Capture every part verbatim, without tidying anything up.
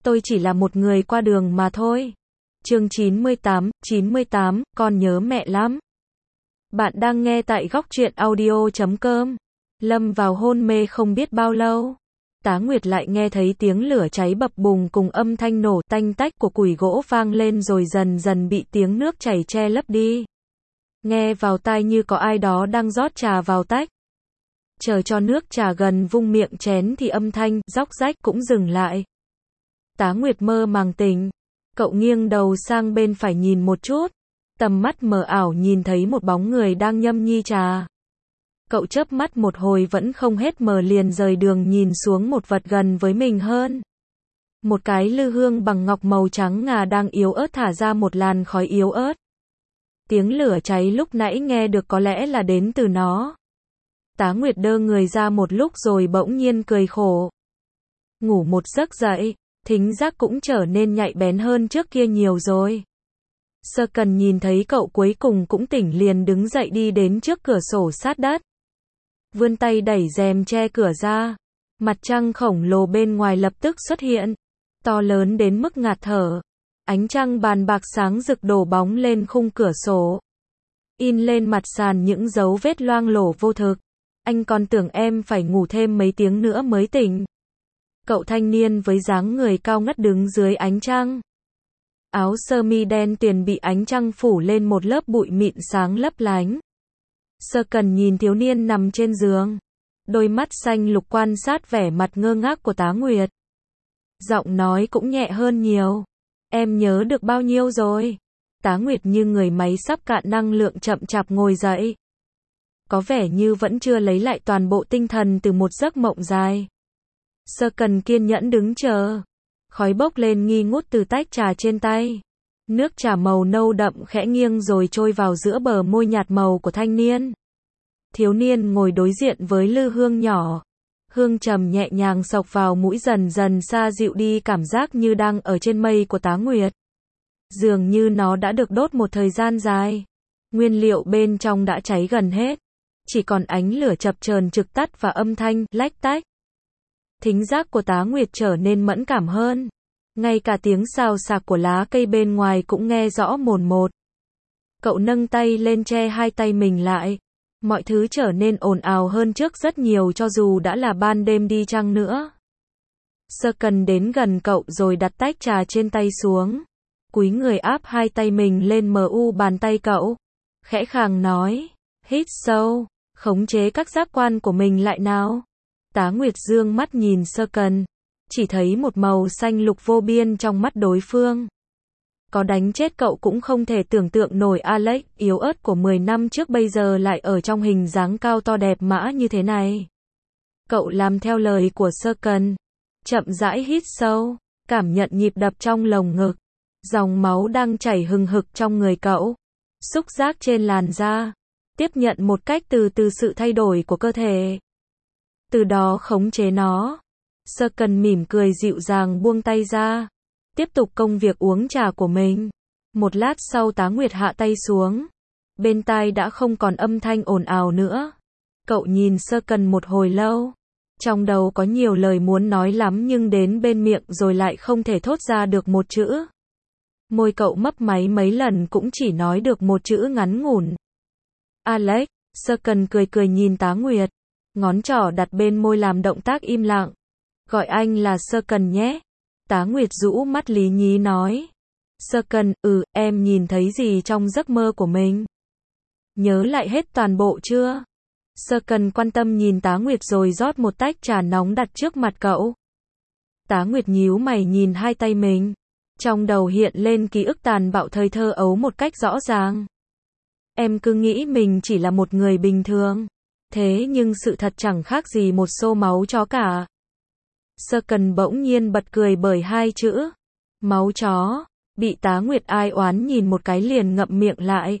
Tôi chỉ là một người qua đường mà thôi. Chương chín mươi tám, chín mươi tám, con nhớ mẹ lắm. Bạn đang nghe tại góc truyện audio chấm com. Lâm vào hôn mê không biết bao lâu. Tá Nguyệt lại nghe thấy tiếng lửa cháy bập bùng cùng âm thanh nổ tanh tách của củi gỗ vang lên rồi dần dần bị tiếng nước chảy che lấp đi. Nghe vào tai như có ai đó đang rót trà vào tách. Chờ cho nước trà gần vung miệng chén thì âm thanh róc rách cũng dừng lại. Tá Nguyệt mơ màng tỉnh. Cậu nghiêng đầu sang bên phải nhìn một chút. Tầm mắt mờ ảo nhìn thấy một bóng người đang nhâm nhi trà. Cậu chớp mắt một hồi vẫn không hết mờ liền rời đường nhìn xuống một vật gần với mình hơn. Một cái lư hương bằng ngọc màu trắng ngà đang yếu ớt thả ra một làn khói yếu ớt. Tiếng lửa cháy lúc nãy nghe được có lẽ là đến từ nó. Tá Nguyệt đơ người ra một lúc rồi bỗng nhiên cười khổ. Ngủ một giấc dậy, thính giác cũng trở nên nhạy bén hơn trước kia nhiều rồi. Sơ Cần nhìn thấy cậu cuối cùng cũng tỉnh liền đứng dậy đi đến trước cửa sổ sát đất. Vươn tay đẩy rèm che cửa ra. Mặt trăng khổng lồ bên ngoài lập tức xuất hiện. To lớn đến mức ngạt thở. Ánh trăng bàn bạc sáng rực đổ bóng lên khung cửa sổ. In lên mặt sàn những dấu vết loang lổ vô thực. Anh còn tưởng em phải ngủ thêm mấy tiếng nữa mới tỉnh. Cậu thanh niên với dáng người cao ngất đứng dưới ánh trăng. Áo sơ mi đen tuyền bị ánh trăng phủ lên một lớp bụi mịn sáng lấp lánh. Sơ Cần nhìn thiếu niên nằm trên giường. Đôi mắt xanh lục quan sát vẻ mặt ngơ ngác của Tá Nguyệt. Giọng nói cũng nhẹ hơn nhiều. Em nhớ được bao nhiêu rồi? Tá Nguyệt như người máy sắp cạn năng lượng chậm chạp ngồi dậy. Có vẻ như vẫn chưa lấy lại toàn bộ tinh thần từ một giấc mộng dài. Sơ Cần kiên nhẫn đứng chờ. Khói bốc lên nghi ngút từ tách trà trên tay. Nước trà màu nâu đậm khẽ nghiêng rồi trôi vào giữa bờ môi nhạt màu của thanh niên. Thiếu niên ngồi đối diện với lư hương nhỏ. Hương trầm nhẹ nhàng xộc vào mũi dần dần xa dịu đi cảm giác như đang ở trên mây của Tá Nguyệt. Dường như nó đã được đốt một thời gian dài. Nguyên liệu bên trong đã cháy gần hết. Chỉ còn ánh lửa chập chờn trực tắt và âm thanh lách tách. Thính giác của Tá Nguyệt trở nên mẫn cảm hơn. Ngay cả tiếng xào xạc của lá cây bên ngoài cũng nghe rõ mồn một. Cậu nâng tay lên che hai tay mình lại. Mọi thứ trở nên ồn ào hơn trước rất nhiều cho dù đã là ban đêm đi chăng nữa. Sơ Cần đến gần cậu rồi đặt tách trà trên tay xuống. Cúi người áp hai tay mình lên mờ u bàn tay cậu. Khẽ khàng nói, hít sâu, khống chế các giác quan của mình lại nào. Tá Nguyệt dương mắt nhìn Sơ Cần. Chỉ thấy một màu xanh lục vô biên trong mắt đối phương. Có đánh chết cậu cũng không thể tưởng tượng nổi Alex yếu ớt của mười năm trước bây giờ lại ở trong hình dáng cao to đẹp mã như thế này. Cậu làm theo lời của Sơ Cần. Chậm rãi hít sâu, cảm nhận nhịp đập trong lồng ngực. Dòng máu đang chảy hừng hực trong người cậu. Xúc giác trên làn da. Tiếp nhận một cách từ từ sự thay đổi của cơ thể. Từ đó khống chế nó. Sơ Cần mỉm cười dịu dàng buông tay ra. Tiếp tục công việc uống trà của mình. Một lát sau Tá Nguyệt hạ tay xuống. Bên tai đã không còn âm thanh ồn ào nữa. Cậu nhìn Sơ Cần một hồi lâu. Trong đầu có nhiều lời muốn nói lắm nhưng đến bên miệng rồi lại không thể thốt ra được một chữ. Môi cậu mấp máy mấy lần cũng chỉ nói được một chữ ngắn ngủn. Alex, Sơ Cần cười cười nhìn Tá Nguyệt. Ngón trỏ đặt bên môi làm động tác im lặng. Gọi anh là Sơ Cần nhé. Tá Nguyệt rũ mắt lý nhí nói. Sơ Cần, ừ, em nhìn thấy gì trong giấc mơ của mình? Nhớ lại hết toàn bộ chưa? Sơ Cần quan tâm nhìn Tá Nguyệt rồi rót một tách trà nóng đặt trước mặt cậu. Tá Nguyệt nhíu mày nhìn hai tay mình. Trong đầu hiện lên ký ức tàn bạo thời thơ ấu một cách rõ ràng. Em cứ nghĩ mình chỉ là một người bình thường. Thế nhưng sự thật chẳng khác gì một xô máu chó cả. Sơ Cần bỗng nhiên bật cười bởi hai chữ. Máu chó. Bị Tá Nguyệt ai oán nhìn một cái liền ngậm miệng lại.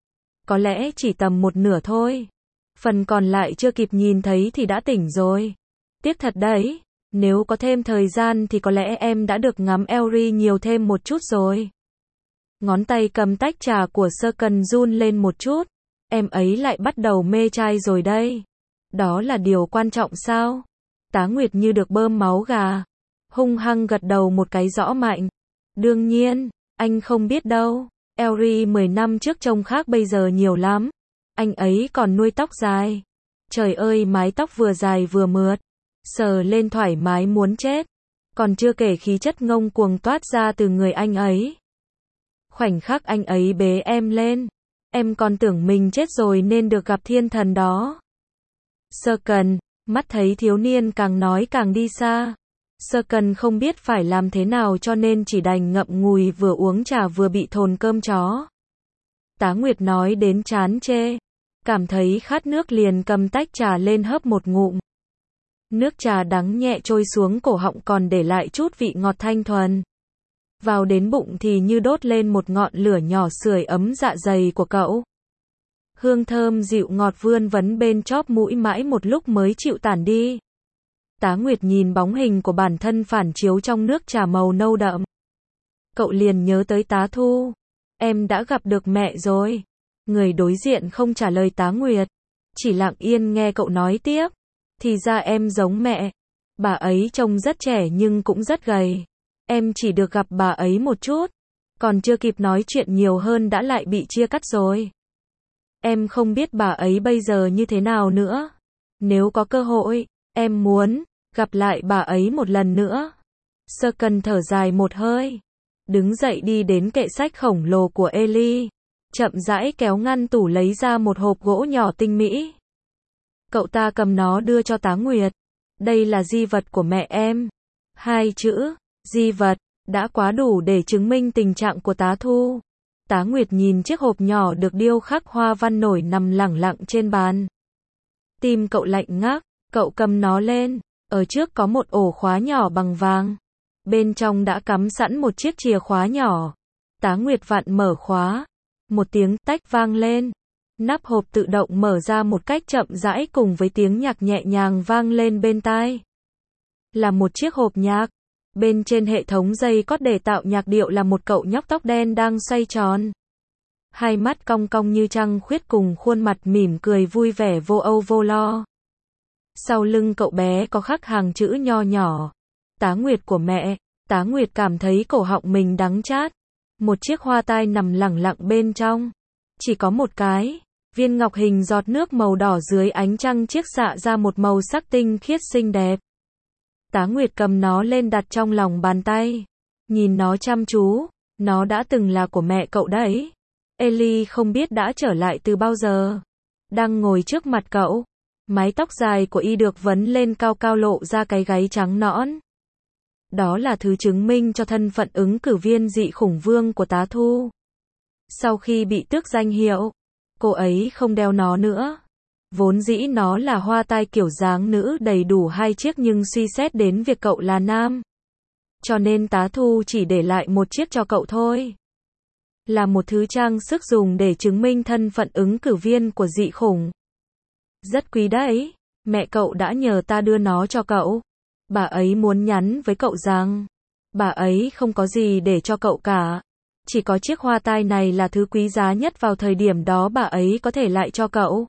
Có lẽ chỉ tầm một nửa thôi. Phần còn lại chưa kịp nhìn thấy thì đã tỉnh rồi. Tiếc thật đấy. Nếu có thêm thời gian thì có lẽ em đã được ngắm Elry nhiều thêm một chút rồi. Ngón tay cầm tách trà của Sơ Cần run lên một chút. Em ấy lại bắt đầu mê trai rồi đây. Đó là điều quan trọng sao? Tá Nguyệt như được bơm máu gà. hung hăng gật đầu một cái rõ mạnh. Đương nhiên, anh không biết đâu. Elry mười năm trước trông khác bây giờ nhiều lắm. Anh ấy còn nuôi tóc dài. Trời ơi, mái tóc vừa dài vừa mượt. Sờ lên thoải mái muốn chết. Còn chưa kể khí chất ngông cuồng toát ra từ người anh ấy. Khoảnh khắc anh ấy bế em lên, em còn tưởng mình chết rồi nên được gặp thiên thần đó. Sơ Cần, mắt thấy thiếu niên càng nói càng đi xa. Sơ Cần không biết phải làm thế nào cho nên chỉ đành ngậm ngùi vừa uống trà vừa bị thồn cơm chó. Tá Nguyệt nói đến chán chê, cảm thấy khát nước liền cầm tách trà lên hớp một ngụm. Nước trà đắng nhẹ trôi xuống cổ họng còn để lại chút vị ngọt thanh thuần. Vào đến bụng thì như đốt lên một ngọn lửa nhỏ sưởi ấm dạ dày của cậu. Hương thơm dịu ngọt vươn vấn bên chóp mũi mãi một lúc mới chịu tản đi. Tá Nguyệt nhìn bóng hình của bản thân phản chiếu trong nước trà màu nâu đậm. Cậu liền nhớ tới Tá Thu. Em đã gặp được mẹ rồi. Người đối diện không trả lời Tá Nguyệt, chỉ lặng yên nghe cậu nói tiếp. Thì ra em giống mẹ. Bà ấy trông rất trẻ nhưng cũng rất gầy. Em chỉ được gặp bà ấy một chút. Còn chưa kịp nói chuyện nhiều hơn đã lại bị chia cắt rồi. Em không biết bà ấy bây giờ như thế nào nữa. Nếu có cơ hội, em muốn gặp lại bà ấy một lần nữa. Sơ Cần thở dài một hơi, đứng dậy đi đến kệ sách khổng lồ của Ellie, chậm rãi kéo ngăn tủ lấy ra một hộp gỗ nhỏ tinh mỹ. Cậu ta cầm nó đưa cho Tá Nguyệt. Đây là di vật của mẹ em. Hai chữ, di vật, đã quá đủ để chứng minh tình trạng của Tá Thu. Tá Nguyệt nhìn chiếc hộp nhỏ được điêu khắc hoa văn nổi nằm lẳng lặng trên bàn. Tim cậu lạnh ngắt, cậu cầm nó lên. Ở trước có một ổ khóa nhỏ bằng vàng. Bên trong đã cắm sẵn một chiếc chìa khóa nhỏ. Tá Nguyệt vặn mở khóa. Một tiếng tách vang lên. Nắp hộp tự động mở ra một cách chậm rãi cùng với tiếng nhạc nhẹ nhàng vang lên bên tai. Là một chiếc hộp nhạc. Bên trên hệ thống dây cót để tạo nhạc điệu là một cậu nhóc tóc đen đang xoay tròn. Hai mắt cong cong như trăng khuyết cùng khuôn mặt mỉm cười vui vẻ vô âu vô lo. Sau lưng cậu bé có khắc hàng chữ nho nhỏ. Tá Nguyệt của mẹ. Tá Nguyệt cảm thấy cổ họng mình đắng chát. Một chiếc hoa tai nằm lẳng lặng bên trong. Chỉ có một cái. Viên ngọc hình giọt nước màu đỏ dưới ánh trăng chiết xạ ra một màu sắc tinh khiết xinh đẹp. Tá Nguyệt cầm nó lên đặt trong lòng bàn tay. Nhìn nó chăm chú. Nó đã từng là của mẹ cậu đấy. Ellie không biết đã trở lại từ bao giờ. Đang ngồi trước mặt cậu. Mái tóc dài của y được vấn lên cao cao lộ ra cái gáy trắng nõn. Đó là thứ chứng minh cho thân phận ứng cử viên dị khủng vương của Tá Thu. Sau khi bị tước danh hiệu, cô ấy không đeo nó nữa. Vốn dĩ nó là hoa tai kiểu dáng nữ đầy đủ hai chiếc nhưng suy xét đến việc cậu là nam. Cho nên Tá Thu chỉ để lại một chiếc cho cậu thôi. Là một thứ trang sức dùng để chứng minh thân phận ứng cử viên của dị khủng. Rất quý đấy, mẹ cậu đã nhờ ta đưa nó cho cậu. Bà ấy muốn nhắn với cậu rằng, bà ấy không có gì để cho cậu cả. Chỉ có chiếc hoa tai này là thứ quý giá nhất vào thời điểm đó bà ấy có thể lại cho cậu.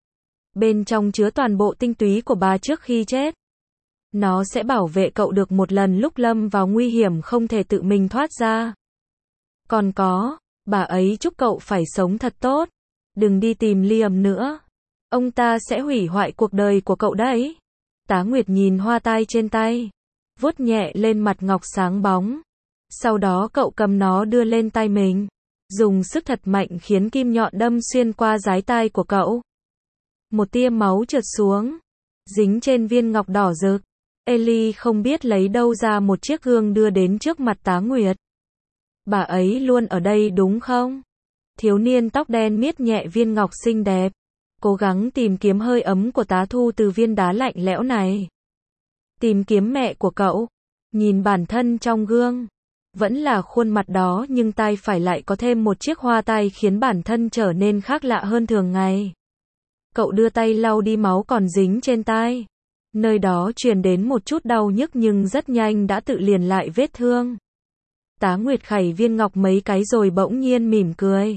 Bên trong chứa toàn bộ tinh túy của bà trước khi chết. Nó sẽ bảo vệ cậu được một lần lúc lâm vào nguy hiểm không thể tự mình thoát ra. Còn có, bà ấy chúc cậu phải sống thật tốt. Đừng đi tìm Liam nữa. Ông ta sẽ hủy hoại cuộc đời của cậu đấy. Tá Nguyệt nhìn hoa tai trên tay. Vuốt nhẹ lên mặt ngọc sáng bóng. Sau đó cậu cầm nó đưa lên tay mình. Dùng sức thật mạnh khiến kim nhọn đâm xuyên qua dái tai của cậu. Một tia máu trượt xuống. Dính trên viên ngọc đỏ rực. Ellie không biết lấy đâu ra một chiếc gương đưa đến trước mặt Tá Nguyệt. Bà ấy luôn ở đây đúng không? Thiếu niên tóc đen miết nhẹ viên ngọc xinh đẹp. Cố gắng tìm kiếm hơi ấm của Tá Thu từ viên đá lạnh lẽo này. Tìm kiếm mẹ của cậu. Nhìn bản thân trong gương. Vẫn là khuôn mặt đó nhưng tai phải lại có thêm một chiếc hoa tai khiến bản thân trở nên khác lạ hơn thường ngày. Cậu đưa tay lau đi máu còn dính trên tai. Nơi đó truyền đến một chút đau nhức nhưng rất nhanh đã tự liền lại vết thương. Tá Nguyệt khẩy viên ngọc mấy cái rồi bỗng nhiên mỉm cười.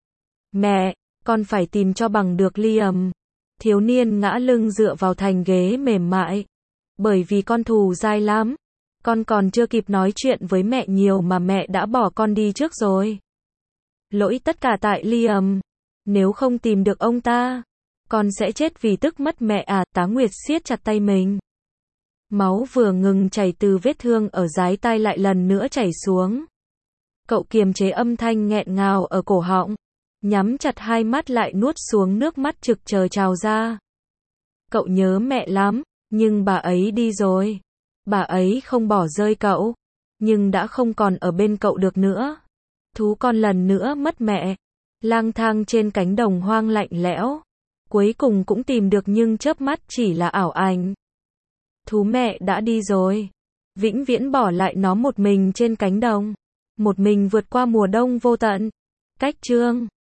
Mẹ, con phải tìm cho bằng được Liam. Thiếu niên ngã lưng dựa vào thành ghế mềm mại. Bởi vì con thù dai lắm. Con còn chưa kịp nói chuyện với mẹ nhiều mà mẹ đã bỏ con đi trước rồi. Lỗi tất cả tại Liam. Nếu không tìm được ông ta, con sẽ chết vì tức mất mẹ à, Tá Nguyệt siết chặt tay mình. Máu vừa ngừng chảy từ vết thương ở dái tai lại lần nữa chảy xuống. Cậu kiềm chế âm thanh nghẹn ngào ở cổ họng, nhắm chặt hai mắt lại nuốt xuống nước mắt trực chờ trào ra. Cậu nhớ mẹ lắm, nhưng bà ấy đi rồi. Bà ấy không bỏ rơi cậu, nhưng đã không còn ở bên cậu được nữa. Thú con lần nữa mất mẹ, lang thang trên cánh đồng hoang lạnh lẽo. Cuối cùng cũng tìm được nhưng chớp mắt chỉ là ảo ảnh. Thú mẹ đã đi rồi, vĩnh viễn bỏ lại nó một mình trên cánh đồng, một mình vượt qua mùa đông vô tận. Cách chương